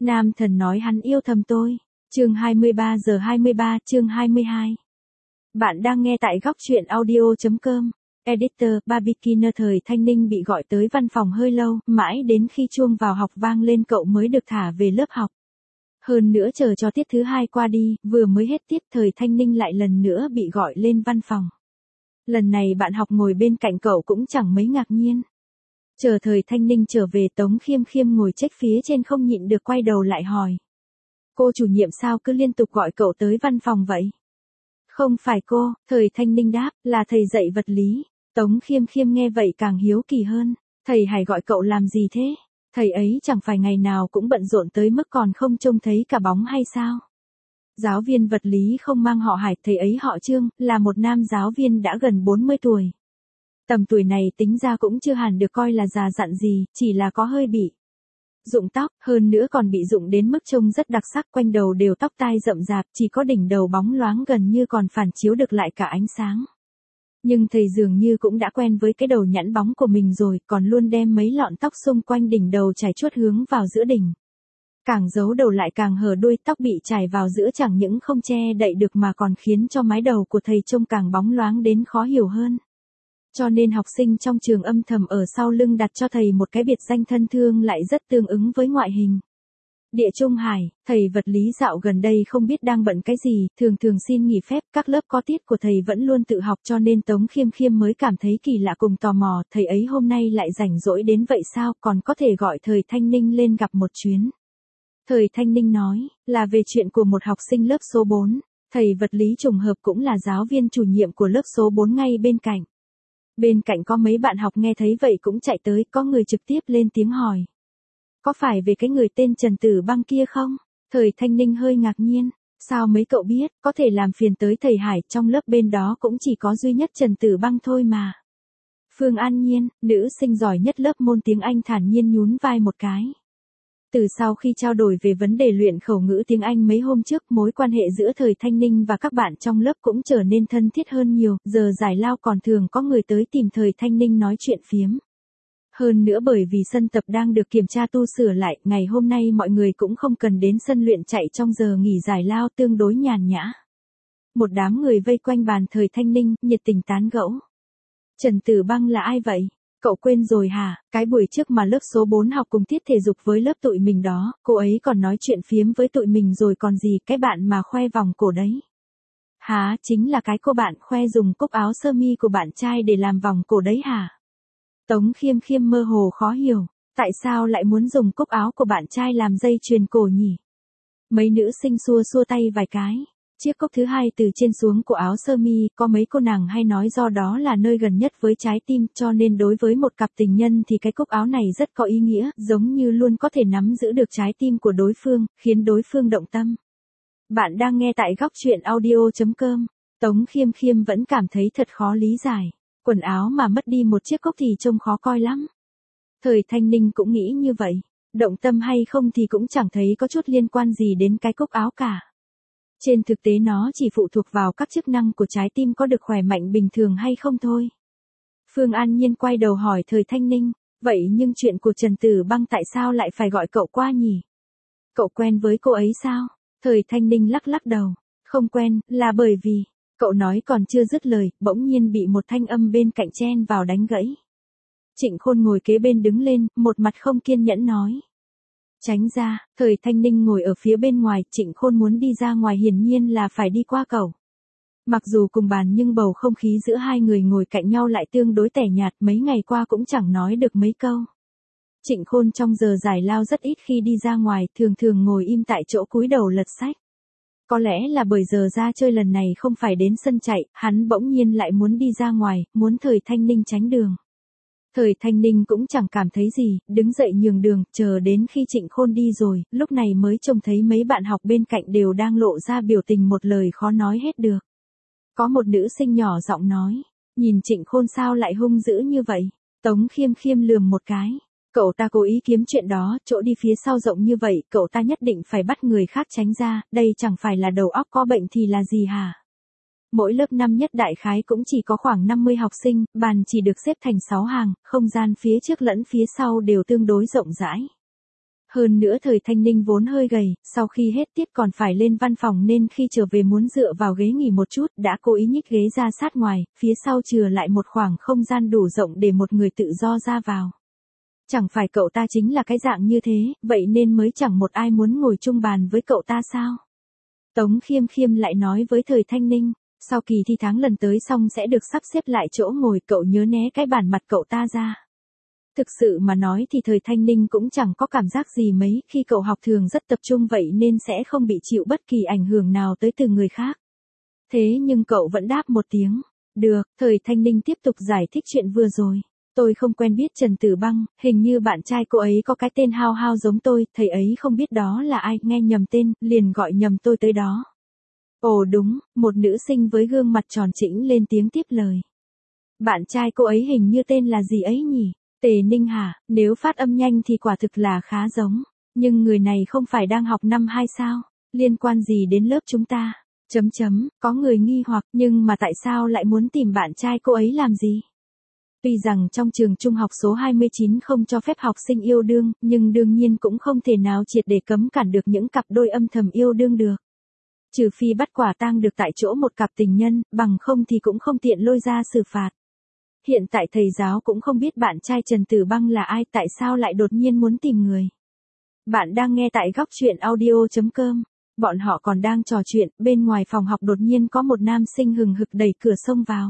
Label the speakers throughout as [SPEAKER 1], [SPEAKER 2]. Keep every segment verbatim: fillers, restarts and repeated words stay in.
[SPEAKER 1] Nam thần nói hắn yêu thầm tôi. Chương hai mươi ba giờ hai mươi ba, chương hai mươi hai. Bạn đang nghe tại góc truyện audio chấm com. Editor, Barbikina. Thời Thanh Ninh bị gọi tới văn phòng hơi lâu, mãi đến khi chuông vào học vang lên cậu mới được thả về lớp học. Hơn nữa chờ cho tiết thứ hai qua đi, vừa mới hết tiết Thời Thanh Ninh lại lần nữa bị gọi lên văn phòng. Lần này bạn học ngồi bên cạnh cậu cũng chẳng mấy ngạc nhiên. Chờ Thời Thanh Ninh trở về, Tống Khiêm Khiêm ngồi check phía trên không nhịn được quay đầu lại hỏi. Cô chủ nhiệm sao cứ liên tục gọi cậu tới văn phòng vậy? Không phải cô, Thời Thanh Ninh đáp, là thầy dạy vật lý. Tống Khiêm Khiêm nghe vậy càng hiếu kỳ hơn. Thầy Hải gọi cậu làm gì thế? Thầy ấy chẳng phải ngày nào cũng bận rộn tới mức còn không trông thấy cả bóng hay sao? Giáo viên vật lý không mang họ Hải, thầy ấy họ Trương, là một nam giáo viên đã gần bốn mươi tuổi. Tầm tuổi này tính ra cũng chưa hẳn được coi là già dặn gì, chỉ là có hơi bị rụng tóc, hơn nữa còn bị rụng đến mức trông rất đặc sắc, quanh đầu đều tóc tai rậm rạp, chỉ có đỉnh đầu bóng loáng gần như còn phản chiếu được lại cả ánh sáng. Nhưng thầy dường như cũng đã quen với cái đầu nhẵn bóng của mình rồi, còn luôn đem mấy lọn tóc xung quanh đỉnh đầu chải chuốt hướng vào giữa đỉnh. Càng giấu đầu lại càng hở đuôi, tóc bị chải vào giữa chẳng những không che đậy được mà còn khiến cho mái đầu của thầy trông càng bóng loáng đến khó hiểu hơn. Cho nên học sinh trong trường âm thầm ở sau lưng đặt cho thầy một cái biệt danh thân thương lại rất tương ứng với ngoại hình. Địa Trung Hải, thầy vật lý dạo gần đây không biết đang bận cái gì, thường thường xin nghỉ phép, các lớp có tiết của thầy vẫn luôn tự học, cho nên Tống Khiêm Khiêm mới cảm thấy kỳ lạ cùng tò mò, thầy ấy hôm nay lại rảnh rỗi đến vậy sao, còn có thể gọi Thời Thanh Ninh lên gặp một chuyến. Thời Thanh Ninh nói, là về chuyện của một học sinh lớp số bốn, thầy vật lý trùng hợp cũng là giáo viên chủ nhiệm của lớp số bốn ngay bên cạnh. Bên cạnh có mấy bạn học nghe thấy vậy cũng chạy tới, có người trực tiếp lên tiếng hỏi. Có phải về cái người tên Trần Tử Băng kia không? Thời Thanh Ninh hơi ngạc nhiên, sao mấy cậu biết, có thể làm phiền tới thầy Hải, trong lớp bên đó cũng chỉ có duy nhất Trần Tử Băng thôi mà. Phương An Nhiên, nữ sinh giỏi nhất lớp môn tiếng Anh thản nhiên nhún vai một cái. Từ sau khi trao đổi về vấn đề luyện khẩu ngữ tiếng Anh mấy hôm trước, mối quan hệ giữa Thời Thanh Ninh và các bạn trong lớp cũng trở nên thân thiết hơn nhiều, giờ giải lao còn thường có người tới tìm Thời Thanh Ninh nói chuyện phiếm. Hơn nữa bởi vì sân tập đang được kiểm tra tu sửa lại, ngày hôm nay mọi người cũng không cần đến sân luyện chạy trong giờ nghỉ giải lao, tương đối nhàn nhã. Một đám người vây quanh bàn Thời Thanh Ninh, nhiệt tình tán gẫu. Trần Tử Băng là ai vậy? Cậu quên rồi hả? Cái buổi trước mà lớp số bốn học cùng tiết thể dục với lớp tụi mình đó, cô ấy còn nói chuyện phiếm với tụi mình rồi còn gì, cái bạn mà khoe vòng cổ đấy. Hả, chính là cái cô bạn khoe dùng cúc áo sơ mi của bạn trai để làm vòng cổ đấy hả? Tống Khiêm Khiêm mơ hồ khó hiểu, tại sao lại muốn dùng cúc áo của bạn trai làm dây chuyền cổ nhỉ? Mấy nữ sinh xua xua tay vài cái. Chiếc cúc thứ hai từ trên xuống của áo sơ mi, có mấy cô nàng hay nói do đó là nơi gần nhất với trái tim, cho nên đối với một cặp tình nhân thì cái cúc áo này rất có ý nghĩa, giống như luôn có thể nắm giữ được trái tim của đối phương, khiến đối phương động tâm. Bạn đang nghe tại góc truyện audio chấm com. Tống Khiêm Khiêm vẫn cảm thấy thật khó lý giải. Quần áo mà mất đi một chiếc cúc thì trông khó coi lắm. Thời Thanh Ninh cũng nghĩ như vậy. Động tâm hay không thì cũng chẳng thấy có chút liên quan gì đến cái cúc áo cả. Trên thực tế nó chỉ phụ thuộc vào các chức năng của trái tim có được khỏe mạnh bình thường hay không thôi. Phương An Nhiên quay đầu hỏi Thời Thanh Ninh, vậy nhưng chuyện của Trần Tử Băng tại sao lại phải gọi cậu qua nhỉ? Cậu quen với cô ấy sao? Thời Thanh Ninh lắc lắc đầu, không quen, là bởi vì, cậu nói còn chưa dứt lời, bỗng nhiên bị một thanh âm bên cạnh chen vào đánh gãy. Trịnh Khôn ngồi kế bên đứng lên, một mặt không kiên nhẫn nói. Tránh ra, Thời Thanh Ninh ngồi ở phía bên ngoài, Trịnh Khôn muốn đi ra ngoài hiển nhiên là phải đi qua cậu. Mặc dù cùng bàn nhưng bầu không khí giữa hai người ngồi cạnh nhau lại tương đối tẻ nhạt, mấy ngày qua cũng chẳng nói được mấy câu. Trịnh Khôn trong giờ giải lao rất ít khi đi ra ngoài, thường thường ngồi im tại chỗ cúi đầu lật sách. Có lẽ là bởi giờ ra chơi lần này không phải đến sân chạy, hắn bỗng nhiên lại muốn đi ra ngoài, muốn Thời Thanh Ninh tránh đường. Thời Thanh Ninh cũng chẳng cảm thấy gì, đứng dậy nhường đường, chờ đến khi Trịnh Khôn đi rồi, lúc này mới trông thấy mấy bạn học bên cạnh đều đang lộ ra biểu tình một lời khó nói hết được. Có một nữ sinh nhỏ giọng nói, nhìn Trịnh Khôn sao lại hung dữ như vậy? Tống Khiêm Khiêm lườm một cái. Cậu ta cố ý kiếm chuyện đó, chỗ đi phía sau rộng như vậy, cậu ta nhất định phải bắt người khác tránh ra, đây chẳng phải là đầu óc có bệnh thì là gì hả? Mỗi lớp năm nhất đại khái cũng chỉ có khoảng năm mươi học sinh, bàn chỉ được xếp thành sáu hàng, không gian phía trước lẫn phía sau đều tương đối rộng rãi. Hơn nữa thời Thanh Ninh vốn hơi gầy, sau khi hết tiết còn phải lên văn phòng nên khi trở về muốn dựa vào ghế nghỉ một chút, đã cố ý nhích ghế ra sát ngoài, phía sau chừa lại một khoảng không gian đủ rộng để một người tự do ra vào. Chẳng phải cậu ta chính là cái dạng như thế, vậy nên mới chẳng một ai muốn ngồi chung bàn với cậu ta sao? Tống Khiêm Khiêm lại nói với thời Thanh Ninh, sau kỳ thi tháng lần tới xong sẽ được sắp xếp lại chỗ ngồi, cậu nhớ né cái bàn mặt cậu ta ra. Thực sự mà nói thì thời Thanh Ninh cũng chẳng có cảm giác gì mấy, khi cậu học thường rất tập trung vậy nên sẽ không bị chịu bất kỳ ảnh hưởng nào tới từ người khác. Thế nhưng cậu vẫn đáp một tiếng, được, thời Thanh Ninh tiếp tục giải thích chuyện vừa rồi. Tôi không quen biết Trần Tử Băng, hình như bạn trai cô ấy có cái tên hao hao giống tôi, thầy ấy không biết đó là ai, nghe nhầm tên, liền gọi nhầm tôi tới đó. Ồ đúng, một nữ sinh với gương mặt tròn trĩnh lên tiếng tiếp lời. Bạn trai cô ấy hình như tên là gì ấy nhỉ? Tề Ninh hả? Nếu phát âm nhanh thì quả thực là khá giống. Nhưng người này không phải đang học năm hai sao? Liên quan gì đến lớp chúng ta? Chấm chấm, có người nghi hoặc, nhưng mà tại sao lại muốn tìm bạn trai cô ấy làm gì? Tuy rằng trong trường trung học số hai mươi chín không cho phép học sinh yêu đương, nhưng đương nhiên cũng không thể nào triệt để cấm cản được những cặp đôi âm thầm yêu đương được. Trừ phi bắt quả tang được tại chỗ một cặp tình nhân, bằng không thì cũng không tiện lôi ra xử phạt. Hiện tại thầy giáo cũng không biết bạn trai Trần Tử Băng là ai, tại sao lại đột nhiên muốn tìm người. Bạn đang nghe tại góc truyện audio chấm com. Bọn họ còn đang trò chuyện, bên ngoài phòng học đột nhiên có một nam sinh hừng hực đẩy cửa xông vào.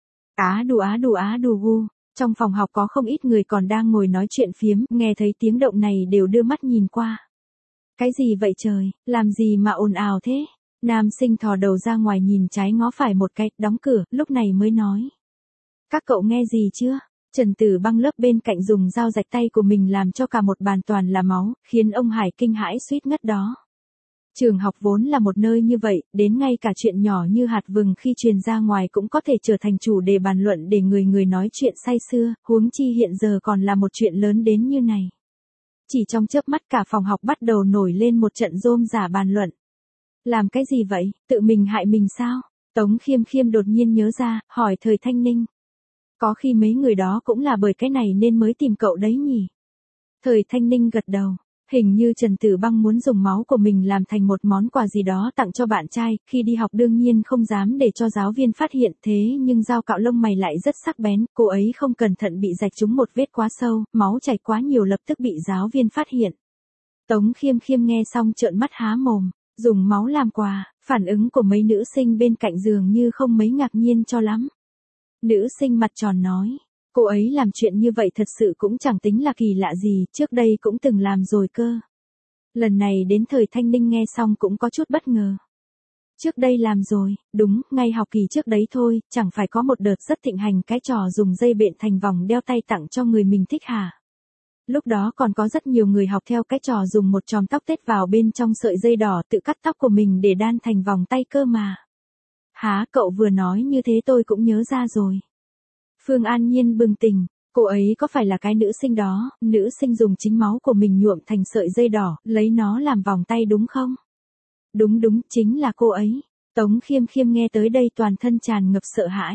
[SPEAKER 1] Á đù á đù á đù gu, trong phòng học có không ít người còn đang ngồi nói chuyện phiếm, nghe thấy tiếng động này đều đưa mắt nhìn qua. Cái gì vậy trời, làm gì mà ồn ào thế? Nam sinh thò đầu ra ngoài nhìn trái ngó phải một cái, đóng cửa, lúc này mới nói. Các cậu nghe gì chưa? Trần Tử Băng lớp bên cạnh dùng dao rạch tay của mình làm cho cả một bàn toàn là máu, khiến ông Hải kinh hãi suýt ngất đó. Trường học vốn là một nơi như vậy, đến ngay cả chuyện nhỏ như hạt vừng khi truyền ra ngoài cũng có thể trở thành chủ đề bàn luận để người người nói chuyện say sưa, huống chi hiện giờ còn là một chuyện lớn đến như này. Chỉ trong chớp mắt cả phòng học bắt đầu nổi lên một trận rôm rả bàn luận. Làm cái gì vậy, tự mình hại mình sao? Tống Khiêm Khiêm đột nhiên nhớ ra, hỏi thời Thanh Ninh. Có khi mấy người đó cũng là bởi cái này nên mới tìm cậu đấy nhỉ? Thời Thanh Ninh gật đầu. Hình như Trần Tử Băng muốn dùng máu của mình làm thành một món quà gì đó tặng cho bạn trai, khi đi học đương nhiên không dám để cho giáo viên phát hiện, thế nhưng dao cạo lông mày lại rất sắc bén, cô ấy không cẩn thận bị rạch trúng một vết quá sâu, máu chảy quá nhiều lập tức bị giáo viên phát hiện. Tống Khiêm Khiêm nghe xong trợn mắt há mồm, dùng máu làm quà, phản ứng của mấy nữ sinh bên cạnh dường như không mấy ngạc nhiên cho lắm. Nữ sinh mặt tròn nói. Cô ấy làm chuyện như vậy thật sự cũng chẳng tính là kỳ lạ gì, trước đây cũng từng làm rồi cơ. Lần này đến thời Thanh Ninh nghe xong cũng có chút bất ngờ. Trước đây làm rồi, đúng, ngay học kỳ trước đấy thôi, chẳng phải có một đợt rất thịnh hành cái trò dùng dây bện thành vòng đeo tay tặng cho người mình thích hả? Lúc đó còn có rất nhiều người học theo cái trò dùng một chòm tóc tết vào bên trong sợi dây đỏ tự cắt tóc của mình để đan thành vòng tay cơ mà. Hả, cậu vừa nói như thế tôi cũng nhớ ra rồi. Phương An Nhiên bừng tỉnh, cô ấy có phải là cái nữ sinh đó, nữ sinh dùng chính máu của mình nhuộm thành sợi dây đỏ, lấy nó làm vòng tay đúng không? Đúng đúng, chính là cô ấy. Tống Khiêm Khiêm nghe tới đây toàn thân tràn ngập sợ hãi.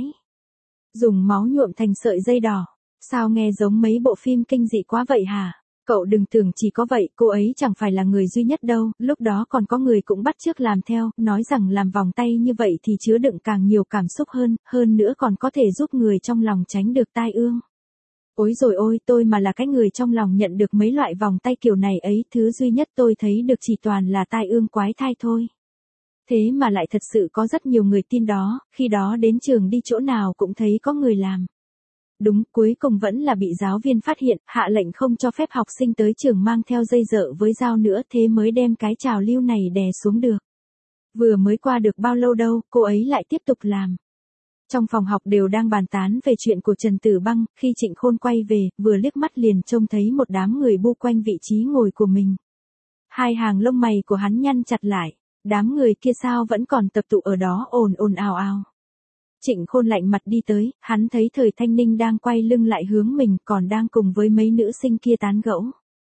[SPEAKER 1] Dùng máu nhuộm thành sợi dây đỏ, sao nghe giống mấy bộ phim kinh dị quá vậy hả? Cậu đừng tưởng chỉ có vậy, cô ấy chẳng phải là người duy nhất đâu, lúc đó còn có người cũng bắt chước làm theo, nói rằng làm vòng tay như vậy thì chứa đựng càng nhiều cảm xúc hơn, hơn nữa còn có thể giúp người trong lòng tránh được tai ương. Ôi rồi ôi, tôi mà là cái người trong lòng nhận được mấy loại vòng tay kiểu này ấy, thứ duy nhất tôi thấy được chỉ toàn là tai ương quái thai thôi. Thế mà lại thật sự có rất nhiều người tin đó, khi đó đến trường đi chỗ nào cũng thấy có người làm. Đúng, cuối cùng vẫn là bị giáo viên phát hiện, hạ lệnh không cho phép học sinh tới trường mang theo dây dợ với dao nữa, thế mới đem cái trào lưu này đè xuống được. Vừa mới qua được bao lâu đâu, cô ấy lại tiếp tục làm. Trong phòng học đều đang bàn tán về chuyện của Trần Tử Băng, khi Trịnh Khôn quay về, vừa liếc mắt liền trông thấy một đám người bu quanh vị trí ngồi của mình. Hai hàng lông mày của hắn nhăn chặt lại, đám người kia sao vẫn còn tập tụ ở đó ồn ồn ào ào. Trịnh Khôn lạnh mặt đi tới, hắn thấy thời Thanh Ninh đang quay lưng lại hướng mình, còn đang cùng với mấy nữ sinh kia tán gẫu.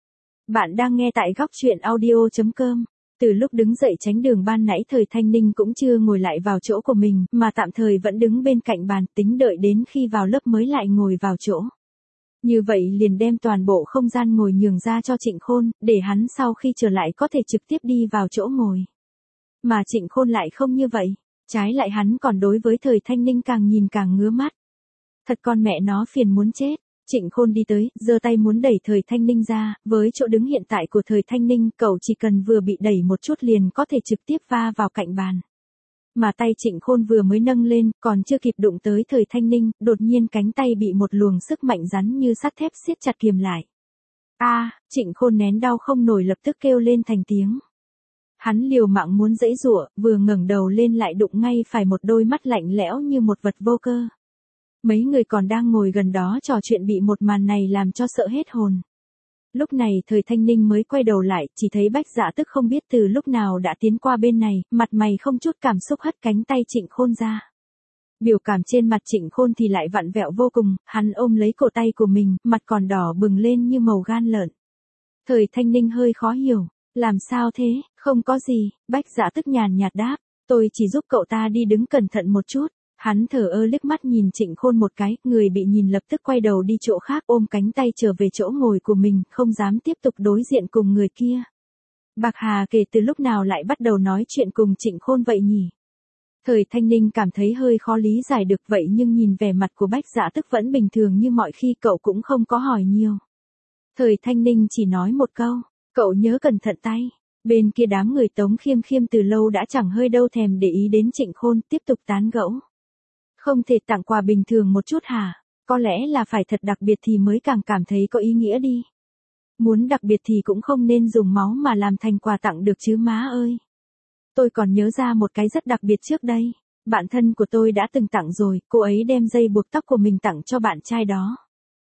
[SPEAKER 1] Bạn đang nghe tại góc truyện audio chấm com. Từ lúc đứng dậy tránh đường ban nãy thời Thanh Ninh cũng chưa ngồi lại vào chỗ của mình, mà tạm thời vẫn đứng bên cạnh bàn tính đợi đến khi vào lớp mới lại ngồi vào chỗ. Như vậy liền đem toàn bộ không gian ngồi nhường ra cho Trịnh Khôn, để hắn sau khi trở lại có thể trực tiếp đi vào chỗ ngồi. Mà Trịnh Khôn lại không như vậy, trái lại hắn còn đối với Thời Thanh Ninh càng nhìn càng ngứa mắt. Thật con mẹ nó phiền muốn chết. Trịnh Khôn đi tới, giơ tay muốn đẩy Thời Thanh Ninh ra, với chỗ đứng hiện tại của Thời Thanh Ninh, cậu chỉ cần vừa bị đẩy một chút liền có thể trực tiếp va vào cạnh bàn. Mà tay Trịnh Khôn vừa mới nâng lên, còn chưa kịp đụng tới Thời Thanh Ninh, đột nhiên cánh tay bị một luồng sức mạnh rắn như sắt thép siết chặt kiềm lại. A, à, Trịnh Khôn nén đau không nổi lập tức kêu lên thành tiếng. Hắn liều mạng muốn giãy giụa, vừa ngẩng đầu lên lại đụng ngay phải một đôi mắt lạnh lẽo như một vật vô cơ. Mấy người còn đang ngồi gần đó trò chuyện bị một màn này làm cho sợ hết hồn. Lúc này Thời Thanh Ninh mới quay đầu lại, chỉ thấy Bách Dạ Tức không biết từ lúc nào đã tiến qua bên này, mặt mày không chút cảm xúc hất cánh tay Trịnh Khôn ra. Biểu cảm trên mặt Trịnh Khôn thì lại vặn vẹo vô cùng, hắn ôm lấy cổ tay của mình, mặt còn đỏ bừng lên như màu gan lợn. Thời Thanh Ninh hơi khó hiểu, làm sao thế, không có gì, Bách Dạ Tức nhàn nhạt đáp, tôi chỉ giúp cậu ta đi đứng cẩn thận một chút. Hắn thở ơ liếc mắt nhìn Trịnh Khôn một cái, người bị nhìn lập tức quay đầu đi chỗ khác ôm cánh tay trở về chỗ ngồi của mình, không dám tiếp tục đối diện cùng người kia. Bạc Hà kể từ lúc nào lại bắt đầu nói chuyện cùng Trịnh Khôn vậy nhỉ? Thời Thanh Ninh cảm thấy hơi khó lý giải được vậy nhưng nhìn vẻ mặt của Bách Dạ Tức vẫn bình thường như mọi khi cậu cũng không có hỏi nhiều. Thời Thanh Ninh chỉ nói một câu, cậu nhớ cẩn thận tay. Bên kia đám người Tống Khiêm Khiêm từ lâu đã chẳng hơi đâu thèm để ý đến Trịnh Khôn, tiếp tục tán gẫu. Không thể tặng quà bình thường một chút hả? Có lẽ là phải thật đặc biệt thì mới càng cảm thấy có ý nghĩa đi. Muốn đặc biệt thì cũng không nên dùng máu mà làm thành quà tặng được chứ má ơi. Tôi còn nhớ ra một cái rất đặc biệt trước đây. Bạn thân của tôi đã từng tặng rồi, cô ấy đem dây buộc tóc của mình tặng cho bạn trai đó.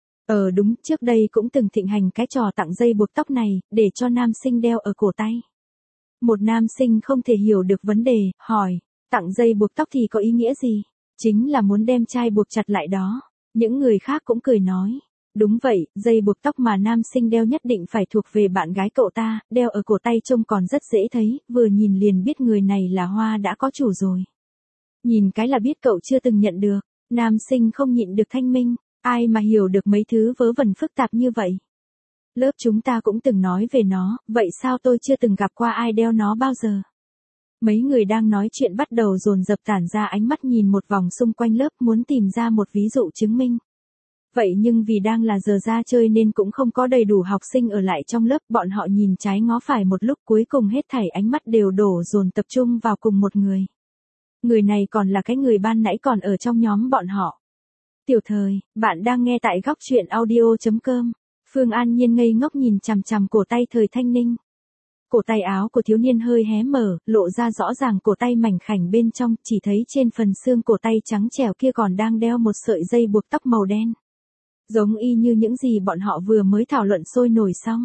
[SPEAKER 1] Ờ đúng, trước đây cũng từng thịnh hành cái trò tặng dây buộc tóc này, để cho nam sinh đeo ở cổ tay. Một nam sinh không thể hiểu được vấn đề, hỏi, tặng dây buộc tóc thì có ý nghĩa gì? Chính là muốn đem trai buộc chặt lại đó. Những người khác cũng cười nói. Đúng vậy, dây buộc tóc mà nam sinh đeo nhất định phải thuộc về bạn gái cậu ta, đeo ở cổ tay trông còn rất dễ thấy, vừa nhìn liền biết người này là Hoa đã có chủ rồi. Nhìn cái là biết cậu chưa từng nhận được, nam sinh không nhịn được thanh minh, ai mà hiểu được mấy thứ vớ vẩn phức tạp như vậy. Lớp chúng ta cũng từng nói về nó, vậy sao tôi chưa từng gặp qua ai đeo nó bao giờ? Mấy người đang nói chuyện bắt đầu dồn dập tản ra ánh mắt nhìn một vòng xung quanh lớp muốn tìm ra một ví dụ chứng minh. Vậy nhưng vì đang là giờ ra chơi nên cũng không có đầy đủ học sinh ở lại trong lớp, bọn họ nhìn trái ngó phải một lúc cuối cùng hết thảy ánh mắt đều đổ dồn tập trung vào cùng một người. Người này còn là cái người ban nãy còn ở trong nhóm bọn họ. Tiểu Thời, bạn đang nghe tại góc truyện audio chấm com. Phương An Nhiên ngây ngốc nhìn chằm chằm cổ tay Thời Thanh Ninh. Cổ tay áo của thiếu niên hơi hé mở, lộ ra rõ ràng cổ tay mảnh khảnh bên trong, chỉ thấy trên phần xương cổ tay trắng trẻo kia còn đang đeo một sợi dây buộc tóc màu đen. Giống y như những gì bọn họ vừa mới thảo luận sôi nổi xong.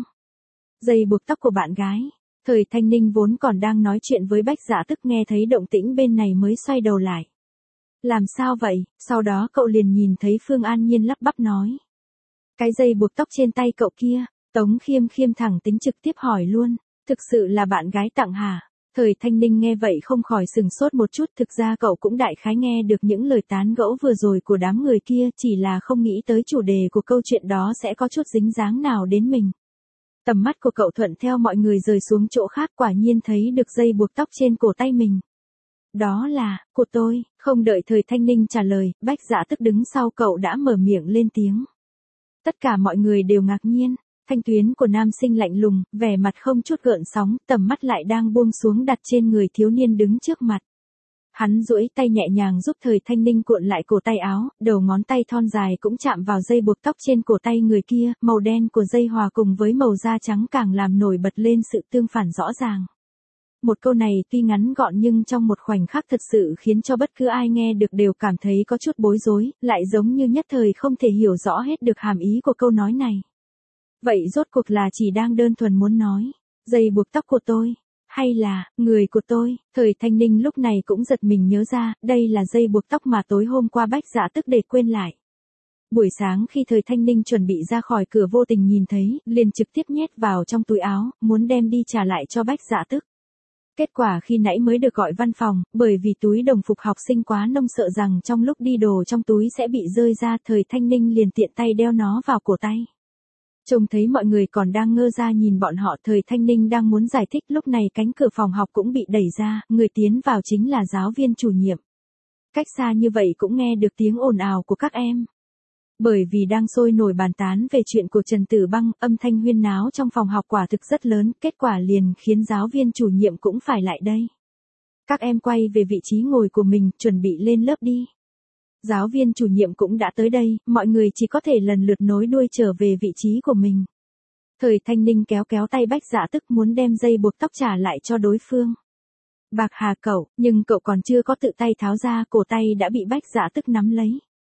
[SPEAKER 1] Dây buộc tóc của bạn gái. Thời Thanh Ninh vốn còn đang nói chuyện với Bách Dạ Tức nghe thấy động tĩnh bên này mới xoay đầu lại. Làm sao vậy? Sau đó cậu liền nhìn thấy Phương An Nhiên lắp bắp nói. Cái dây buộc tóc trên tay cậu kia, Tống Khiêm Khiêm thẳng tính trực tiếp hỏi luôn. Thực sự là bạn gái tặng hả? Thời Thanh Ninh nghe vậy không khỏi sừng sốt một chút, thực ra cậu cũng đại khái nghe được những lời tán gẫu vừa rồi của đám người kia, chỉ là không nghĩ tới chủ đề của câu chuyện đó sẽ có chút dính dáng nào đến mình. Tầm mắt của cậu thuận theo mọi người rời xuống chỗ khác, quả nhiên thấy được dây buộc tóc trên cổ tay mình. Đó là, của tôi, không đợi Thời Thanh Ninh trả lời, Bách Dạ Tức đứng sau cậu đã mở miệng lên tiếng. Tất cả mọi người đều ngạc nhiên. Thanh tuyến của nam sinh lạnh lùng, vẻ mặt không chút gợn sóng, tầm mắt lại đang buông xuống đặt trên người thiếu niên đứng trước mặt. Hắn duỗi tay nhẹ nhàng giúp Thời Thanh Ninh cuộn lại cổ tay áo, đầu ngón tay thon dài cũng chạm vào dây buộc tóc trên cổ tay người kia, màu đen của dây hòa cùng với màu da trắng càng làm nổi bật lên sự tương phản rõ ràng. Một câu này tuy ngắn gọn nhưng trong một khoảnh khắc thật sự khiến cho bất cứ ai nghe được đều cảm thấy có chút bối rối, lại giống như nhất thời không thể hiểu rõ hết được hàm ý của câu nói này. Vậy rốt cuộc là chỉ đang đơn thuần muốn nói, dây buộc tóc của tôi, hay là, người của tôi? Thời Thanh Ninh lúc này cũng giật mình nhớ ra, đây là dây buộc tóc mà tối hôm qua Bách Dạ Tức để quên lại. Buổi sáng khi Thời Thanh Ninh chuẩn bị ra khỏi cửa vô tình nhìn thấy, liền trực tiếp nhét vào trong túi áo, muốn đem đi trả lại cho Bách Dạ Tức. Kết quả khi nãy mới được gọi văn phòng, bởi vì túi đồng phục học sinh quá nông sợ rằng trong lúc đi đồ trong túi sẽ bị rơi ra, Thời Thanh Ninh liền tiện tay đeo nó vào cổ tay. Trông thấy mọi người còn đang ngơ ra nhìn bọn họ, Thời Thanh Ninh đang muốn giải thích, lúc này cánh cửa phòng học cũng bị đẩy ra, người tiến vào chính là giáo viên chủ nhiệm. Cách xa như vậy cũng nghe được tiếng ồn ào của các em. Bởi vì đang sôi nổi bàn tán về chuyện của Trần Tử Băng, âm thanh huyên náo trong phòng học quả thực rất lớn, kết quả liền khiến giáo viên chủ nhiệm cũng phải lại đây. Các em quay về vị trí ngồi của mình, chuẩn bị lên lớp đi. Giáo viên chủ nhiệm cũng đã tới đây, mọi người chỉ có thể lần lượt nối đuôi trở về vị trí của mình. Thời Thanh Ninh kéo kéo tay Bách Dạ Tức muốn đem dây buộc tóc trả lại cho đối phương. Bạc hà cậu, nhưng cậu còn chưa có tự tay tháo ra, cổ tay đã bị Bách Dạ Tức nắm lấy.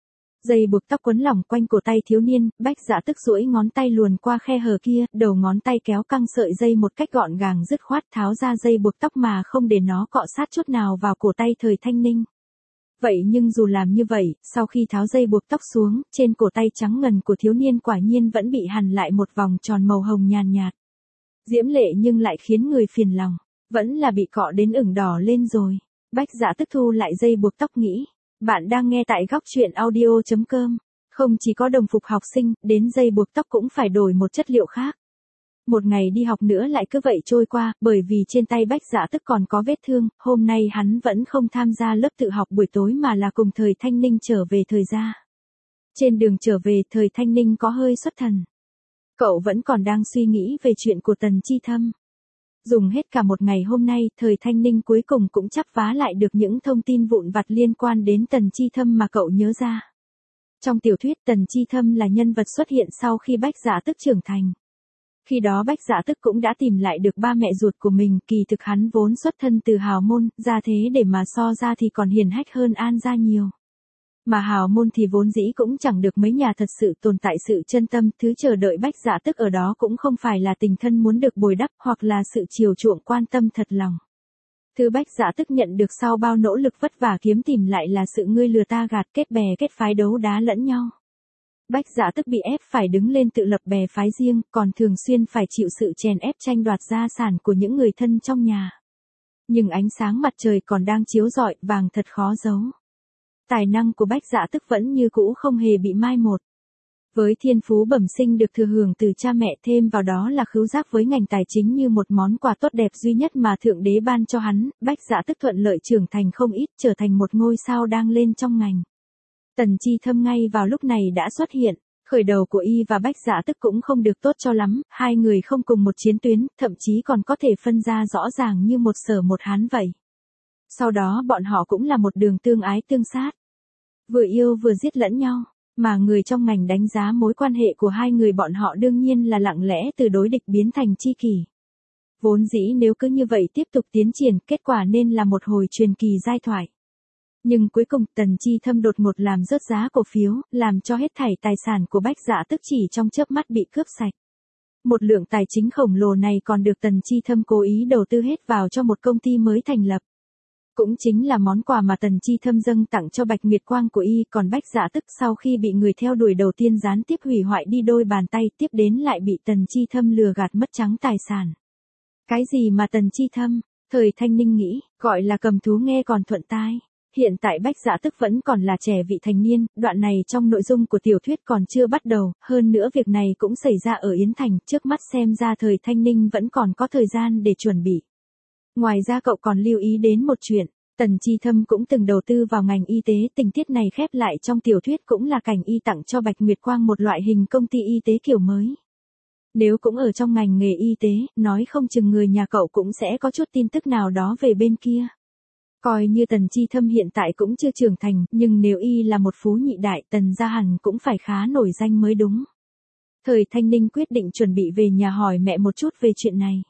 [SPEAKER 1] Dây buộc tóc quấn lỏng quanh cổ tay thiếu niên, Bách Dạ Tức duỗi ngón tay luồn qua khe hở kia, đầu ngón tay kéo căng sợi dây một cách gọn gàng dứt khoát, tháo ra dây buộc tóc mà không để nó cọ sát chút nào vào cổ tay Thời Thanh Ninh. Vậy nhưng dù làm như vậy, sau khi tháo dây buộc tóc xuống, trên cổ tay trắng ngần của thiếu niên quả nhiên vẫn bị hằn lại một vòng tròn màu hồng nhàn nhạt. Diễm lệ nhưng lại khiến người phiền lòng, vẫn là bị cọ đến ửng đỏ lên rồi. Bách Dạ Tức thu lại dây buộc tóc nghĩ. Bạn đang nghe tại góc truyện audio chấm com. Không chỉ có đồng phục học sinh, đến dây buộc tóc cũng phải đổi một chất liệu khác. Một ngày đi học nữa lại cứ vậy trôi qua, bởi vì trên tay Bách Dạ Tức còn có vết thương, hôm nay hắn vẫn không tham gia lớp tự học buổi tối mà là cùng Thời Thanh Ninh trở về Thời gia. Trên đường trở về, Thời Thanh Ninh có hơi xuất thần. Cậu vẫn còn đang suy nghĩ về chuyện của Tần Chi Thâm. Dùng hết cả một ngày hôm nay, Thời Thanh Ninh cuối cùng cũng chắp vá lại được những thông tin vụn vặt liên quan đến Tần Chi Thâm mà cậu nhớ ra. Trong tiểu thuyết, Tần Chi Thâm là nhân vật xuất hiện sau khi Bách Dạ Tức trưởng thành. Khi đó Bách Dạ Tức cũng đã tìm lại được ba mẹ ruột của mình, kỳ thực hắn vốn xuất thân từ hào môn, ra thế để mà so ra thì còn hiền hách hơn An gia nhiều. Mà hào môn thì vốn dĩ cũng chẳng được mấy nhà thật sự tồn tại sự chân tâm, thứ chờ đợi Bách Dạ Tức ở đó cũng không phải là tình thân muốn được bồi đắp hoặc là sự chiều chuộng quan tâm thật lòng. Thứ Bách Dạ Tức nhận được sau bao nỗ lực vất vả kiếm tìm lại là sự ngươi lừa ta gạt, kết bè kết phái đấu đá lẫn nhau. Bách Dạ Tức bị ép phải đứng lên tự lập bè phái riêng, còn thường xuyên phải chịu sự chèn ép tranh đoạt gia sản của những người thân trong nhà. Nhưng ánh sáng mặt trời còn đang chiếu rọi, vàng thật khó giấu. Tài năng của Bách Dạ Tức vẫn như cũ không hề bị mai một. Với thiên phú bẩm sinh được thừa hưởng từ cha mẹ, thêm vào đó là khứu giác với ngành tài chính như một món quà tốt đẹp duy nhất mà Thượng Đế ban cho hắn, Bách Dạ Tức thuận lợi trưởng thành không ít, trở thành một ngôi sao đang lên trong ngành. Tần Chi Thâm ngay vào lúc này đã xuất hiện, khởi đầu của y và Bách Dạ Tức cũng không được tốt cho lắm, hai người không cùng một chiến tuyến, thậm chí còn có thể phân ra rõ ràng như một sở một hán vậy. Sau đó bọn họ cũng là một đường tương ái tương sát. Vừa yêu vừa giết lẫn nhau, mà người trong ngành đánh giá mối quan hệ của hai người bọn họ đương nhiên là lặng lẽ từ đối địch biến thành tri kỷ. Vốn dĩ nếu cứ như vậy tiếp tục tiến triển, kết quả nên là một hồi truyền kỳ giai thoại. Nhưng cuối cùng Tần Chi Thâm đột ngột làm rớt giá cổ phiếu, làm cho hết thảy tài sản của Bách Dạ Tức chỉ trong chớp mắt bị cướp sạch. Một lượng tài chính khổng lồ này còn được Tần Chi Thâm cố ý đầu tư hết vào cho một công ty mới thành lập. Cũng chính là món quà mà Tần Chi Thâm dâng tặng cho Bạch Nguyệt Quang của y, còn Bách Dạ Tức sau khi bị người theo đuổi đầu tiên gián tiếp hủy hoại đi đôi bàn tay, tiếp đến lại bị Tần Chi Thâm lừa gạt mất trắng tài sản. Cái gì mà Tần Chi Thâm? Thời Thanh Ninh nghĩ, gọi là cầm thú nghe còn thuận tai. Hiện tại Bách Dạ Tức vẫn còn là trẻ vị thành niên, đoạn này trong nội dung của tiểu thuyết còn chưa bắt đầu, hơn nữa việc này cũng xảy ra ở Yến Thành, trước mắt xem ra Thời Thanh Ninh vẫn còn có thời gian để chuẩn bị. Ngoài ra cậu còn lưu ý đến một chuyện, Tần Chi Thâm cũng từng đầu tư vào ngành y tế, tình tiết này khép lại trong tiểu thuyết cũng là cảnh y tặng cho Bạch Nguyệt Quang một loại hình công ty y tế kiểu mới. Nếu cũng ở trong ngành nghề y tế, nói không chừng người nhà cậu cũng sẽ có chút tin tức nào đó về bên kia. Coi như Tần Chi Thâm hiện tại cũng chưa trưởng thành, nhưng nếu y là một phú nhị đại, Tần gia hẳn cũng phải khá nổi danh mới đúng. Thời Thanh Ninh quyết định chuẩn bị về nhà hỏi mẹ một chút về chuyện này.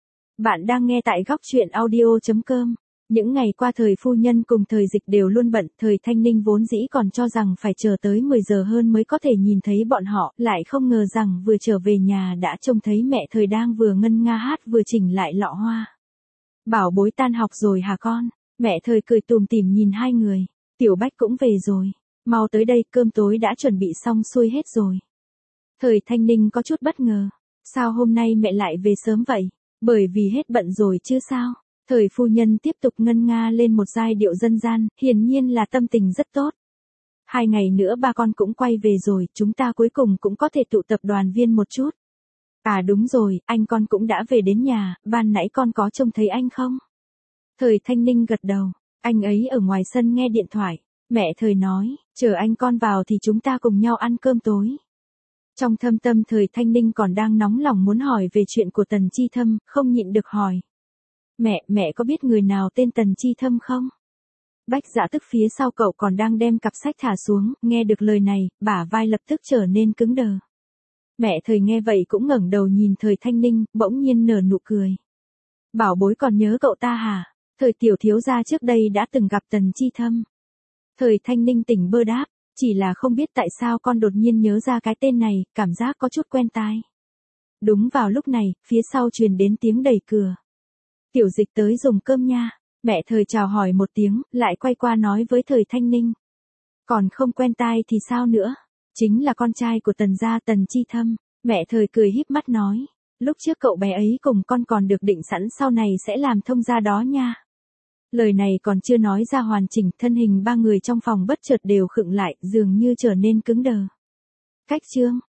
[SPEAKER 1] Bạn đang nghe tại góc truyện audio chấm com. Những ngày qua thời phu nhân cùng thời dịch đều luôn bận, Thời Thanh Ninh vốn dĩ còn cho rằng phải chờ tới mười giờ hơn mới có thể nhìn thấy bọn họ, lại không ngờ rằng vừa trở về nhà đã trông thấy mẹ Thời đang vừa ngân nga hát vừa chỉnh lại lọ hoa. Bảo bối tan học rồi hả con? Mẹ Thời cười tùm tìm nhìn hai người. Tiểu Bách cũng về rồi. Mau tới đây, cơm tối đã chuẩn bị xong xuôi hết rồi. Thời Thanh Ninh có chút bất ngờ. Sao hôm nay mẹ lại về sớm vậy? Bởi vì hết bận rồi chứ sao? Thời phu nhân tiếp tục ngân nga lên một giai điệu dân gian, hiển nhiên là tâm tình rất tốt. Hai ngày nữa ba con cũng quay về rồi, chúng ta cuối cùng cũng có thể tụ tập đoàn viên một chút. À đúng rồi, anh con cũng đã về đến nhà, ban nãy con có trông thấy anh không? Thời Thanh Ninh gật đầu, anh ấy ở ngoài sân nghe điện thoại. Mẹ Thời nói, chờ anh con vào thì chúng ta cùng nhau ăn cơm tối. Trong thâm tâm Thời Thanh Ninh còn đang nóng lòng muốn hỏi về chuyện của Tần Chi Thâm, không nhịn được hỏi. Mẹ, mẹ có biết người nào tên Tần Chi Thâm không? Bách Dạ Tức phía sau cậu còn đang đem cặp sách thả xuống, nghe được lời này, bả vai lập tức trở nên cứng đờ. Mẹ Thời nghe vậy cũng ngẩng đầu nhìn Thời Thanh Ninh, bỗng nhiên nở nụ cười. Bảo bối còn nhớ cậu ta hả? Thời tiểu thiếu gia trước đây đã từng gặp Tần Chi Thâm. Thời Thanh Ninh tỉnh bơ đáp, chỉ là không biết tại sao con đột nhiên nhớ ra cái tên này, cảm giác có chút quen tai. Đúng vào lúc này, phía sau truyền đến tiếng đẩy cửa. Tiểu Dịch tới dùng cơm nha. Mẹ Thời chào hỏi một tiếng, lại quay qua nói với Thời Thanh Ninh. Còn không quen tai thì sao nữa? Chính là con trai của Tần gia Tần Chi Thâm. Mẹ Thời cười híp mắt nói. Lúc trước cậu bé ấy cùng con còn được định sẵn sau này sẽ làm thông gia đó nha. Lời này còn chưa nói ra hoàn chỉnh, thân hình ba người trong phòng bất chợt đều khựng lại, dường như trở nên cứng đờ. Cách chương